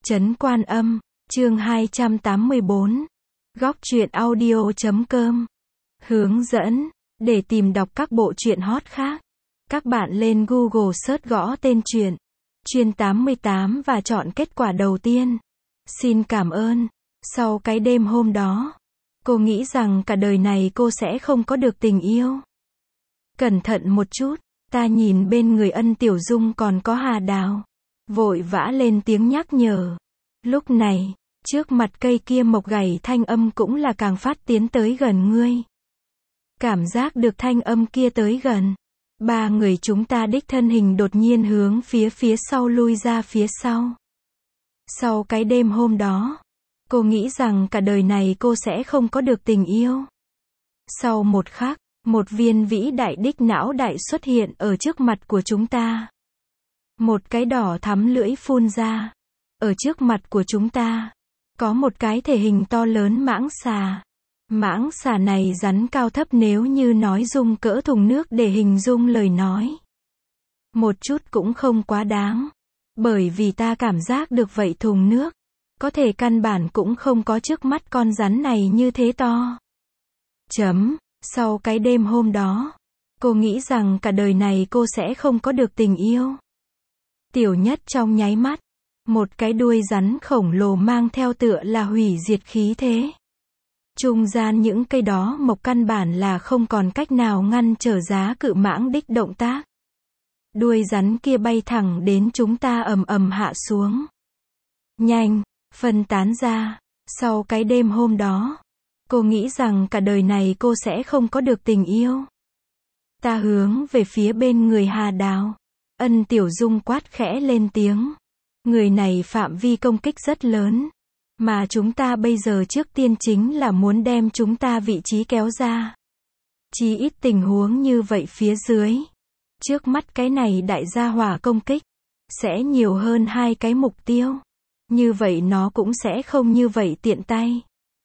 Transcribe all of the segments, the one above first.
Trấn Quan Âm, chương 284. Góc truyện audio.com. Hướng dẫn. Để tìm đọc các bộ truyện hot khác, các bạn lên Google search gõ tên truyện Chuyên 88 và chọn kết quả đầu tiên. Xin cảm ơn. Sau cái đêm hôm đó, cô nghĩ rằng cả đời này cô sẽ không có được tình yêu. Cẩn thận một chút, ta nhìn bên người Ân Tiểu Dung còn có Hà Đào. Vội vã lên tiếng nhắc nhở. Lúc này, trước mặt cây kia mọc gảy thanh âm cũng là càng phát tiến tới gần ngươi. Cảm giác được thanh âm kia tới gần. Ba người chúng ta đích thân hình đột nhiên hướng phía sau lui ra phía sau. Sau cái đêm hôm đó, cô nghĩ rằng cả đời này cô sẽ không có được tình yêu. Sau một khắc, một viên vĩ đại đích não đại xuất hiện ở trước mặt của chúng ta. Một cái đỏ thắm lưỡi phun ra. Ở trước mặt của chúng ta, có một cái thể hình to lớn mãng xà. Mãng xà này rắn cao thấp nếu như nói dung cỡ thùng nước để hình dung lời nói. Một chút cũng không quá đáng. Bởi vì ta cảm giác được vậy thùng nước, có thể căn bản cũng không có trước mắt con rắn này như thế to. Sau cái đêm hôm đó, cô nghĩ rằng cả đời này cô sẽ không có được tình yêu. Tiểu nhất trong nháy mắt, một cái đuôi rắn khổng lồ mang theo tựa là hủy diệt khí thế. Trung gian những cây đó mọc căn bản là không còn cách nào ngăn trở giá cự mãng đích động tác. Đuôi rắn kia bay thẳng đến chúng ta ầm ầm hạ xuống. Nhanh, phân tán ra. Sau cái đêm hôm đó, cô nghĩ rằng cả đời này cô sẽ không có được tình yêu. Ta hướng về phía bên người Hà Đào. Ân Tiểu Dung quát khẽ lên tiếng. Người này phạm vi công kích rất lớn. Mà chúng ta bây giờ trước tiên chính là muốn đem chúng ta vị trí kéo ra. Chí ít tình huống như vậy phía dưới. Trước mắt cái này đại gia hỏa công kích sẽ nhiều hơn hai cái mục tiêu. Như vậy nó cũng sẽ không như vậy tiện tay.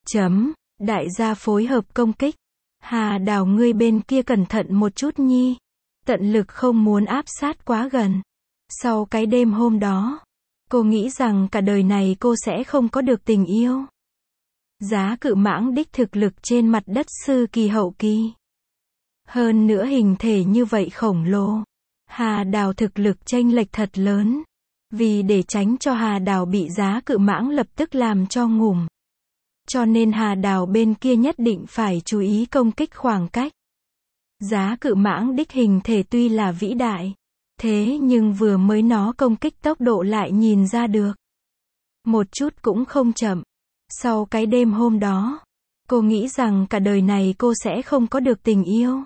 Đại gia phối hợp công kích. Hà Đào ngươi bên kia cẩn thận một chút nhi. Tận lực không muốn áp sát quá gần. Sau cái đêm hôm đó, cô nghĩ rằng cả đời này cô sẽ không có được tình yêu. Giá cự mãng đích thực lực trên mặt đất sư kỳ hậu kỳ. Hơn nữa hình thể như vậy khổng lồ. Hà Đào thực lực chênh lệch thật lớn. Vì để tránh cho Hà Đào bị giá cự mãng lập tức làm cho ngủm. Cho nên Hà Đào bên kia nhất định phải chú ý công kích khoảng cách. Giá cự mãng đích hình thể tuy là vĩ đại. Thế nhưng vừa mới nó công kích tốc độ lại nhìn ra được. Một chút cũng không chậm. Sau cái đêm hôm đó, cô nghĩ rằng cả đời này cô sẽ không có được tình yêu.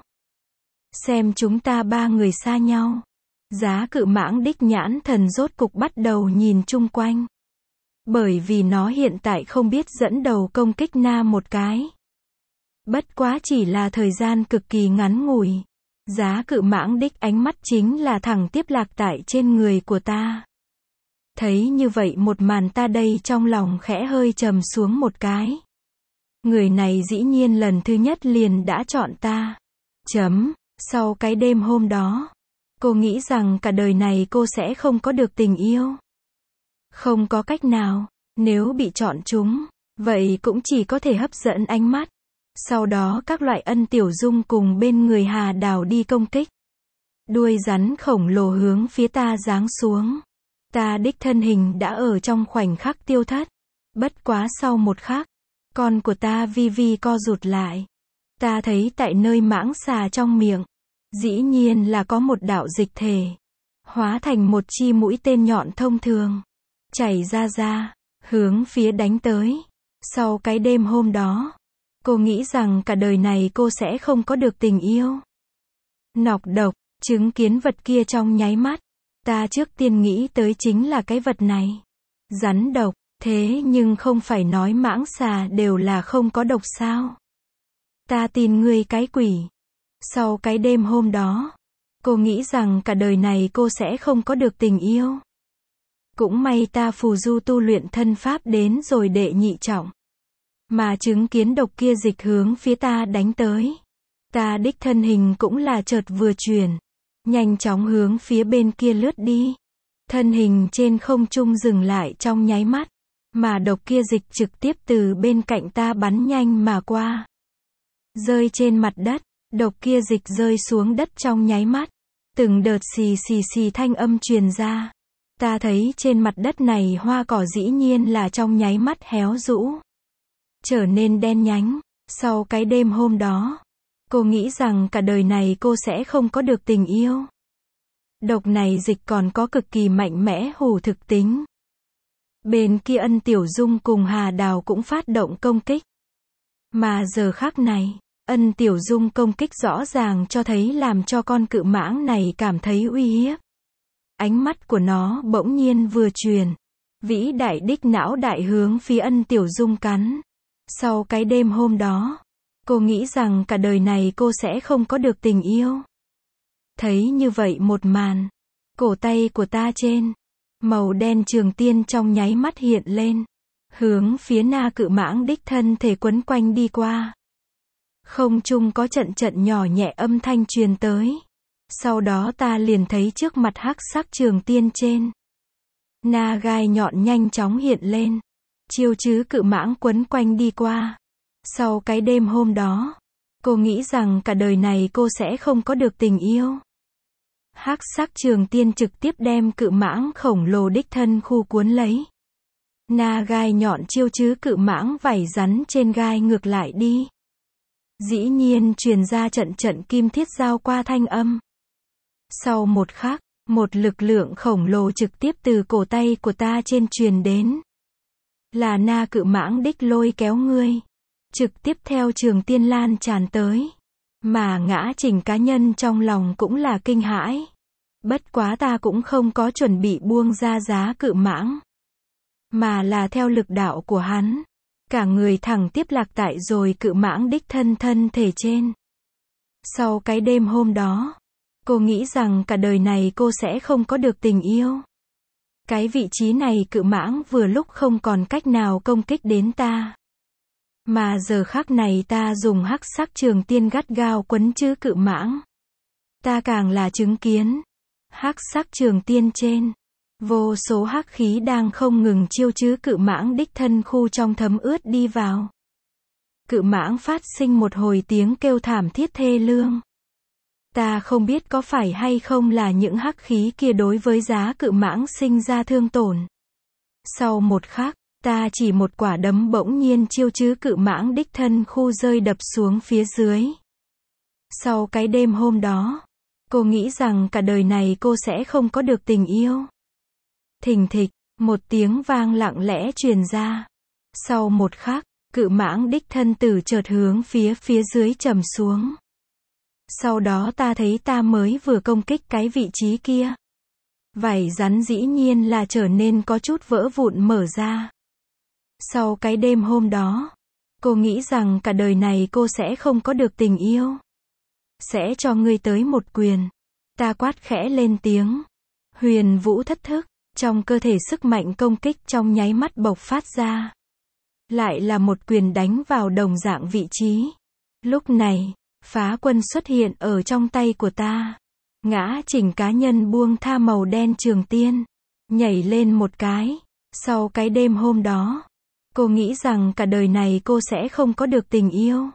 Xem chúng ta ba người xa nhau. Giá cự mãng đích nhãn thần rốt cục bắt đầu nhìn chung quanh. Bởi vì nó hiện tại không biết dẫn đầu công kích na một cái. Bất quá chỉ là thời gian cực kỳ ngắn ngủi. Giá cự mãng đích ánh mắt chính là thẳng tiếp lạc tại trên người của ta. Thấy như vậy một màn ta đây trong lòng khẽ hơi trầm xuống một cái. Người này dĩ nhiên lần thứ nhất liền đã chọn ta. Sau cái đêm hôm đó, cô nghĩ rằng cả đời này cô sẽ không có được tình yêu. Không có cách nào, nếu bị chọn chúng, vậy cũng chỉ có thể hấp dẫn ánh mắt. Sau đó các loại Ân Tiểu Dung cùng bên người Hà Đào đi công kích. Đuôi rắn khổng lồ hướng phía ta giáng xuống. Ta đích thân hình đã ở trong khoảnh khắc tiêu thất. Bất quá sau một khắc, con của ta vi co rụt lại. Ta thấy tại nơi mãng xà trong miệng, dĩ nhiên là có một đạo dịch thể. Hóa thành một chi mũi tên nhọn thông thường. Chảy ra, hướng phía đánh tới. Sau cái đêm hôm đó, cô nghĩ rằng cả đời này cô sẽ không có được tình yêu. Nọc độc, chứng kiến vật kia trong nháy mắt. Ta trước tiên nghĩ tới chính là cái vật này. Rắn độc, thế nhưng không phải nói mãng xà đều là không có độc sao? Ta tin ngươi cái quỷ. Sau cái đêm hôm đó, cô nghĩ rằng cả đời này cô sẽ không có được tình yêu. Cũng may ta phù du tu luyện thân pháp đến rồi đệ nhị trọng. Mà chứng kiến độc kia dịch hướng phía ta đánh tới. Ta đích thân hình cũng là chợt vừa chuyển. Nhanh chóng hướng phía bên kia lướt đi. Thân hình trên không trung dừng lại trong nháy mắt, mà độc kia dịch trực tiếp từ bên cạnh ta bắn nhanh mà qua. Rơi trên mặt đất, độc kia dịch rơi xuống đất trong nháy mắt. Từng đợt xì xì xì thanh âm truyền ra. Ta thấy trên mặt đất này hoa cỏ dĩ nhiên là trong nháy mắt héo rũ, trở nên đen nhánh. Sau cái đêm hôm đó, cô nghĩ rằng cả đời này cô sẽ không có được tình yêu. Độc này dịch còn có cực kỳ mạnh mẽ hủ thực tính. Bên kia Ân Tiểu Dung cùng Hà Đào cũng phát động công kích. Mà giờ khắc này, Ân Tiểu Dung công kích rõ ràng cho thấy làm cho con cự mãng này cảm thấy uy hiếp. Ánh mắt của nó bỗng nhiên vừa chuyển. Vĩ đại đích não đại hướng phía Ân Tiểu Dung cắn. Sau cái đêm hôm đó, cô nghĩ rằng cả đời này cô sẽ không có được tình yêu. Thấy như vậy một màn, cổ tay của ta trên, màu đen trường tiên trong nháy mắt hiện lên, hướng phía na cự mãng đích thân thể quấn quanh đi qua. Không trung có trận trận nhỏ nhẹ âm thanh truyền tới. Sau đó ta liền thấy trước mặt hắc sắc trường tiên trên, na gai nhọn nhanh chóng hiện lên. Chiêu chứ cự mãng quấn quanh đi qua. Sau cái đêm hôm đó, cô nghĩ rằng cả đời này cô sẽ không có được tình yêu. Hắc sắc trường tiên trực tiếp đem cự mãng khổng lồ đích thân khu cuốn lấy. Na gai nhọn chiêu chứ cự mãng vảy rắn trên gai ngược lại đi. Dĩ nhiên truyền ra trận trận kim thiết giao qua thanh âm. Sau một khắc, một lực lượng khổng lồ trực tiếp từ cổ tay của ta trên truyền đến. Là na cự mãng đích lôi kéo ngươi. Trực tiếp theo trường tiên lan tràn tới. Mà Ngã Trình cá nhân trong lòng cũng là kinh hãi. Bất quá ta cũng không có chuẩn bị buông ra giá cự mãng. Mà là theo lực đạo của hắn. Cả người thẳng tiếp lạc tại rồi cự mãng đích thân thể trên. Sau cái đêm hôm đó, cô nghĩ rằng cả đời này cô sẽ không có được tình yêu. Cái vị trí này cự mãng vừa lúc không còn cách nào công kích đến ta. Mà giờ khắc này ta dùng hắc sắc trường tiên gắt gao quấn chứ cự mãng. Ta càng là chứng kiến. Hắc sắc trường tiên trên. Vô số hắc khí đang không ngừng chiêu chứ cự mãng đích thân khu trong thấm ướt đi vào. Cự mãng phát sinh một hồi tiếng kêu thảm thiết thê lương. Ta không biết có phải hay không là những hắc khí kia đối với giá cự mãng sinh ra thương tổn. Sau một khắc, ta chỉ một quả đấm bỗng nhiên chiêu chứ cự mãng đích thân khu rơi đập xuống phía dưới. Sau cái đêm hôm đó, cô nghĩ rằng cả đời này cô sẽ không có được tình yêu. Thình thịch, một tiếng vang lặng lẽ truyền ra. Sau một khắc, cự mãng đích thân tử chợt hướng phía dưới trầm xuống. Sau đó ta thấy ta mới vừa công kích cái vị trí kia. Vảy rắn dĩ nhiên là trở nên có chút vỡ vụn mở ra. Sau cái đêm hôm đó, cô nghĩ rằng cả đời này cô sẽ không có được tình yêu. Sẽ cho ngươi tới một quyền. Ta quát khẽ lên tiếng. Huyền Vũ thất thức, trong cơ thể sức mạnh công kích trong nháy mắt bộc phát ra. Lại là một quyền đánh vào đồng dạng vị trí. Lúc này, Phá Quân xuất hiện ở trong tay của ta. Ngã Trình cá nhân buông tha màu đen trường tiên, nhảy lên một cái. Sau cái đêm hôm đó, cô nghĩ rằng cả đời này cô sẽ không có được tình yêu.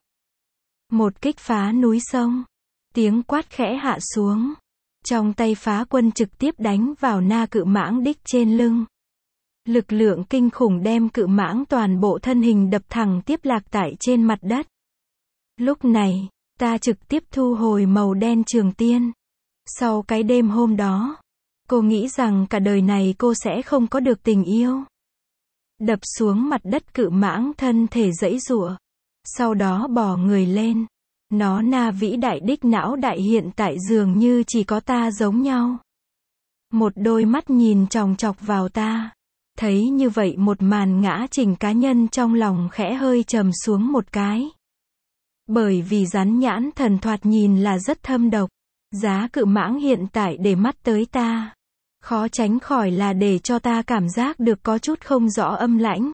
Một kích phá núi sông. Tiếng quát khẽ hạ xuống. Trong tay Phá Quân trực tiếp đánh vào na cự mãng đích trên lưng. Lực lượng kinh khủng đem cự mãng toàn bộ thân hình đập thẳng tiếp lạc tại trên mặt đất. Lúc này, ta trực tiếp thu hồi màu đen trường tiên. Sau cái đêm hôm đó, cô nghĩ rằng cả đời này cô sẽ không có được tình yêu. Đập xuống mặt đất cự mãng thân thể giãy giụa. Sau đó bò người lên. Nó na vĩ đại đích não đại hiện tại dường như chỉ có ta giống nhau. Một đôi mắt nhìn chòng chọc vào ta. Thấy như vậy một màn Ngã Trình cá nhân trong lòng khẽ hơi trầm xuống một cái. Bởi vì rắn nhãn thần thoạt nhìn là rất thâm độc. Giá cự mãng hiện tại để mắt tới ta. Khó tránh khỏi là để cho ta cảm giác được có chút không rõ âm lãnh.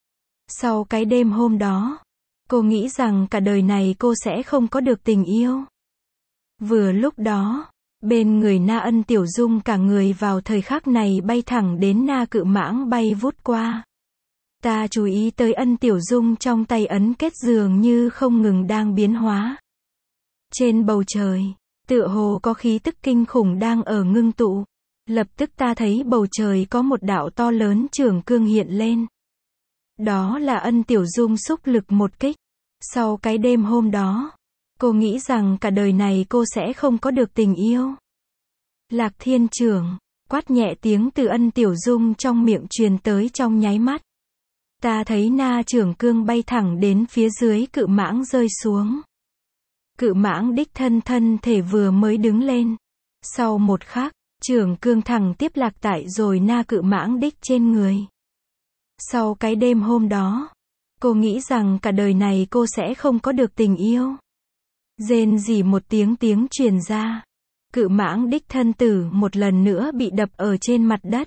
Sau cái đêm hôm đó, cô nghĩ rằng cả đời này cô sẽ không có được tình yêu. Vừa lúc đó, Bên người Na Ân Tiểu Dung cả người vào thời khắc này bay thẳng đến Na Cự Mãng bay vút qua. Ta chú ý tới Ân Tiểu Dung trong tay ấn kết dường như không ngừng đang biến hóa. Trên bầu trời, tựa hồ có khí tức kinh khủng đang ở ngưng tụ. Lập tức ta thấy bầu trời có một đạo to lớn trường cương hiện lên. Đó là Ân Tiểu Dung xúc lực một kích. Sau cái đêm hôm đó, cô nghĩ rằng cả đời này cô sẽ không có được tình yêu. Lạc Thiên Trưởng, quát nhẹ tiếng từ Ân Tiểu Dung trong miệng truyền tới trong nháy mắt. Ta thấy Na Trường Cương bay thẳng đến phía dưới Cự Mãng rơi xuống. Cự Mãng đích thân thể vừa mới đứng lên. Sau một khắc, Trường Cương thẳng tiếp lạc tại rồi Na Cự Mãng đích trên người. Sau cái đêm hôm đó, cô nghĩ rằng cả đời này cô sẽ không có được tình yêu. Rên rỉ một tiếng truyền ra. Cự Mãng đích thân tử một lần nữa bị đập ở trên mặt đất.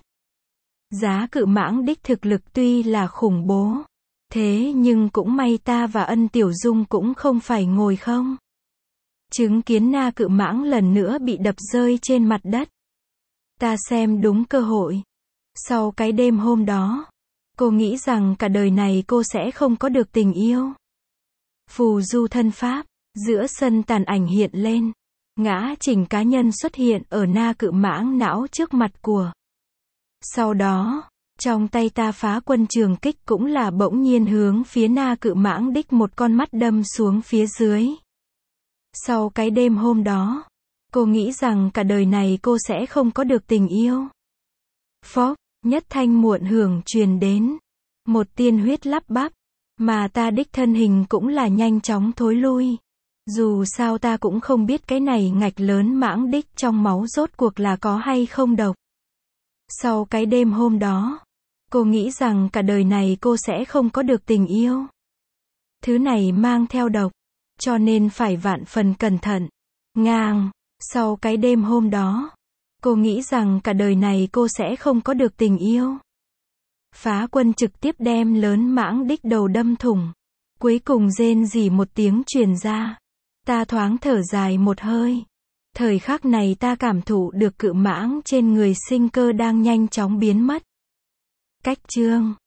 Giá Cự Mãng đích thực lực tuy là khủng bố. Thế nhưng cũng may ta và Ân Tiểu Dung cũng không phải ngồi không. Chứng kiến Na Cự Mãng lần nữa bị đập rơi trên mặt đất. Ta xem đúng cơ hội. Sau cái đêm hôm đó, cô nghĩ rằng cả đời này cô sẽ không có được tình yêu. Phù du thân pháp, giữa sân tàn ảnh hiện lên. Ngã chỉnh cá nhân xuất hiện ở Na Cự Mãng não trước mặt của. Sau đó, trong tay ta phá quân trường kích cũng là bỗng nhiên hướng phía Na Cự Mãng đích một con mắt đâm xuống phía dưới. Sau cái đêm hôm đó, cô nghĩ rằng cả đời này cô sẽ không có được tình yêu. Phốc, nhất thanh muộn hưởng truyền đến. Một tiên huyết lắp bắp, mà ta đích thân hình cũng là nhanh chóng thối lui. Dù sao ta cũng không biết cái này ngạch lớn mãng đích trong máu rốt cuộc là có hay không độc. Sau cái đêm hôm đó, cô nghĩ rằng cả đời này cô sẽ không có được tình yêu. Thứ này mang theo độc, cho nên phải vạn phần cẩn thận. Ngang, sau cái đêm hôm đó, cô nghĩ rằng cả đời này cô sẽ không có được tình yêu. Phá quân trực tiếp đem lớn mãng đích đầu đâm thủng. Cuối cùng rên rỉ một tiếng truyền ra. Ta thoáng thở dài một hơi. Thời khắc này ta cảm thụ được Cự Mãng trên người sinh cơ đang nhanh chóng biến mất. Cách chương